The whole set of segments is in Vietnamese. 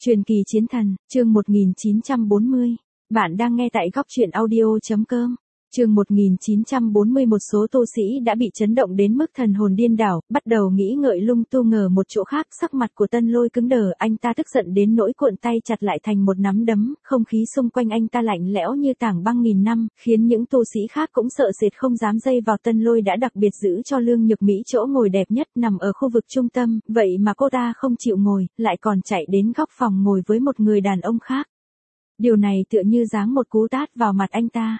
Truyền kỳ chiến thần, chương 1940. Bạn đang nghe tại góc truyện audio.com. Chương 1940. Một số tu sĩ đã bị chấn động đến mức thần hồn điên đảo, bắt đầu nghĩ ngợi lung tung ngờ một chỗ khác. Sắc mặt của Tân Lôi cứng đờ, anh ta tức giận đến nỗi cuộn tay chặt lại thành một nắm đấm, không khí xung quanh anh ta lạnh lẽo như tảng băng nghìn năm, khiến những tu sĩ khác cũng sợ sệt không dám dây vào. Tân Lôi đã đặc biệt giữ cho Lương Nhược Mỹ chỗ ngồi đẹp nhất nằm ở khu vực trung tâm, vậy mà cô ta không chịu ngồi, lại còn chạy đến góc phòng ngồi với một người đàn ông khác. Điều này tựa như giáng một cú tát vào mặt anh ta.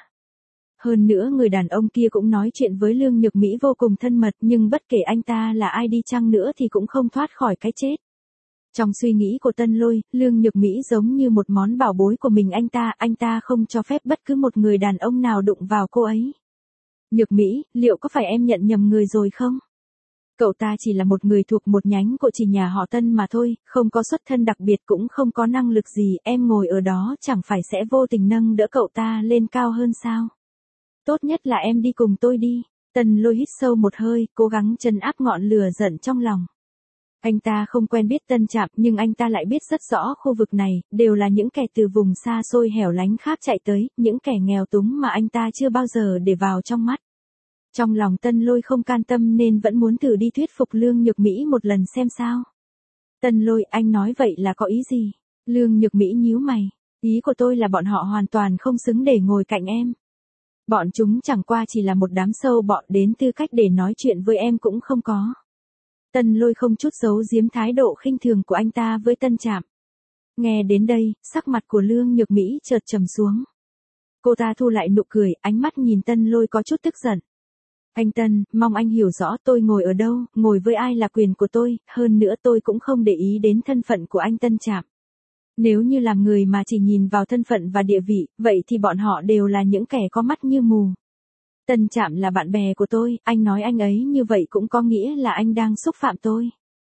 Hơn nữa người đàn ông kia cũng nói chuyện với Lương Nhược Mỹ vô cùng thân mật, nhưng bất kể anh ta là ai đi chăng nữa thì cũng không thoát khỏi cái chết. Trong suy nghĩ của Tân Lôi, Lương Nhược Mỹ giống như một món bảo bối của mình, anh ta không cho phép bất cứ một người đàn ông nào đụng vào cô ấy. Nhược Mỹ, liệu có phải em nhận nhầm người rồi không? Cậu ta chỉ là một người thuộc một nhánh của chỉ nhà họ Tân mà thôi, không có xuất thân đặc biệt cũng không có năng lực gì, em ngồi ở đó chẳng phải sẽ vô tình nâng đỡ cậu ta lên cao hơn sao? Tốt nhất là em đi cùng tôi đi. Tân Lôi hít sâu một hơi, cố gắng trấn áp ngọn lửa giận trong lòng. Anh ta không quen biết Tân Trạm, nhưng anh ta lại biết rất rõ khu vực này, đều là những kẻ từ vùng xa xôi hẻo lánh khác chạy tới, những kẻ nghèo túng mà anh ta chưa bao giờ để vào trong mắt. Trong lòng Tân Lôi không can tâm nên vẫn muốn thử đi thuyết phục Lương Nhược Mỹ một lần xem sao. Tân Lôi, anh nói vậy là có ý gì? Lương Nhược Mỹ nhíu mày. Ý của tôi là bọn họ hoàn toàn không xứng để ngồi cạnh em. Bọn chúng chẳng qua chỉ là một đám sâu bọ, đến tư cách để nói chuyện với em cũng không có. Tân Lôi không chút giấu giếm thái độ khinh thường của anh ta với Tân Trạm. Nghe đến đây, sắc mặt của Lương Nhược Mỹ chợt trầm xuống. Cô ta thu lại nụ cười, ánh mắt nhìn Tân Lôi có chút tức giận. Anh Tân, mong anh hiểu rõ tôi ngồi ở đâu, ngồi với ai là quyền của tôi, hơn nữa tôi cũng không để ý đến thân phận của anh Tân Trạm. Nếu như làm người mà chỉ nhìn vào thân phận và địa vị, vậy thì bọn họ đều là những kẻ có mắt như mù. Tân Trạm là bạn bè của tôi, anh nói anh ấy như vậy cũng có nghĩa là anh đang xúc phạm tôi.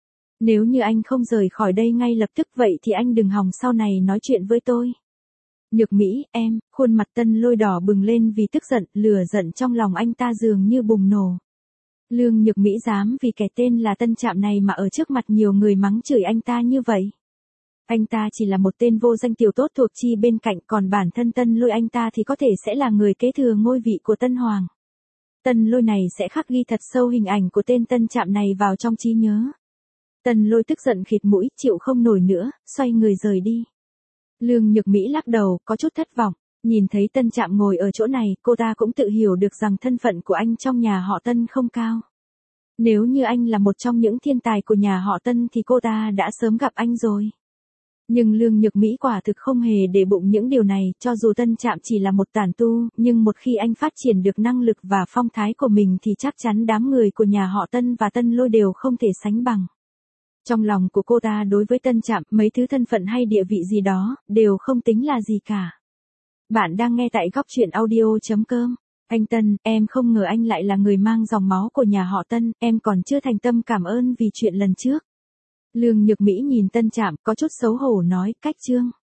Nếu như anh không rời khỏi đây ngay lập tức vậy thì anh đừng hòng sau này nói chuyện với tôi. Nhược Mỹ, em, khuôn mặt Tân Lôi đỏ bừng lên vì tức giận, lửa giận trong lòng anh ta dường như bùng nổ. Lương Nhược Mỹ dám vì kẻ tên là Tân Trạm này mà ở trước mặt nhiều người mắng chửi anh ta như vậy. Anh ta chỉ là một tên vô danh tiểu tốt thuộc chi bên cạnh, còn bản thân Tân Lôi anh ta thì có thể sẽ là người kế thừa ngôi vị của Tân Hoàng. Tân Lôi này sẽ khắc ghi thật sâu hình ảnh của tên Tân Trạm này vào trong trí nhớ. Tân Lôi tức giận khịt mũi, chịu không nổi nữa, xoay người rời đi. Lương Nhược Mỹ lắc đầu, có chút thất vọng, nhìn thấy Tân Trạm ngồi ở chỗ này, cô ta cũng tự hiểu được rằng thân phận của anh trong nhà họ Tân không cao. Nếu như anh là một trong những thiên tài của nhà họ Tân thì cô ta đã sớm gặp anh rồi. Nhưng Lương Nhược Mỹ quả thực không hề để bụng những điều này, cho dù Tân Trạm chỉ là một tản tu, nhưng một khi anh phát triển được năng lực và phong thái của mình thì chắc chắn đám người của nhà họ Tân và Tân Lôi đều không thể sánh bằng. Trong lòng của cô ta đối với Tân Trạm, mấy thứ thân phận hay địa vị gì đó, đều không tính là gì cả. Bạn đang nghe tại góc truyện audio.com. Anh Tân, em không ngờ anh lại là người mang dòng máu của nhà họ Tân, em còn chưa thành tâm cảm ơn vì chuyện lần trước. Lương Nhược Mỹ nhìn Tân Trạm có chút xấu hổ nói, cách chương.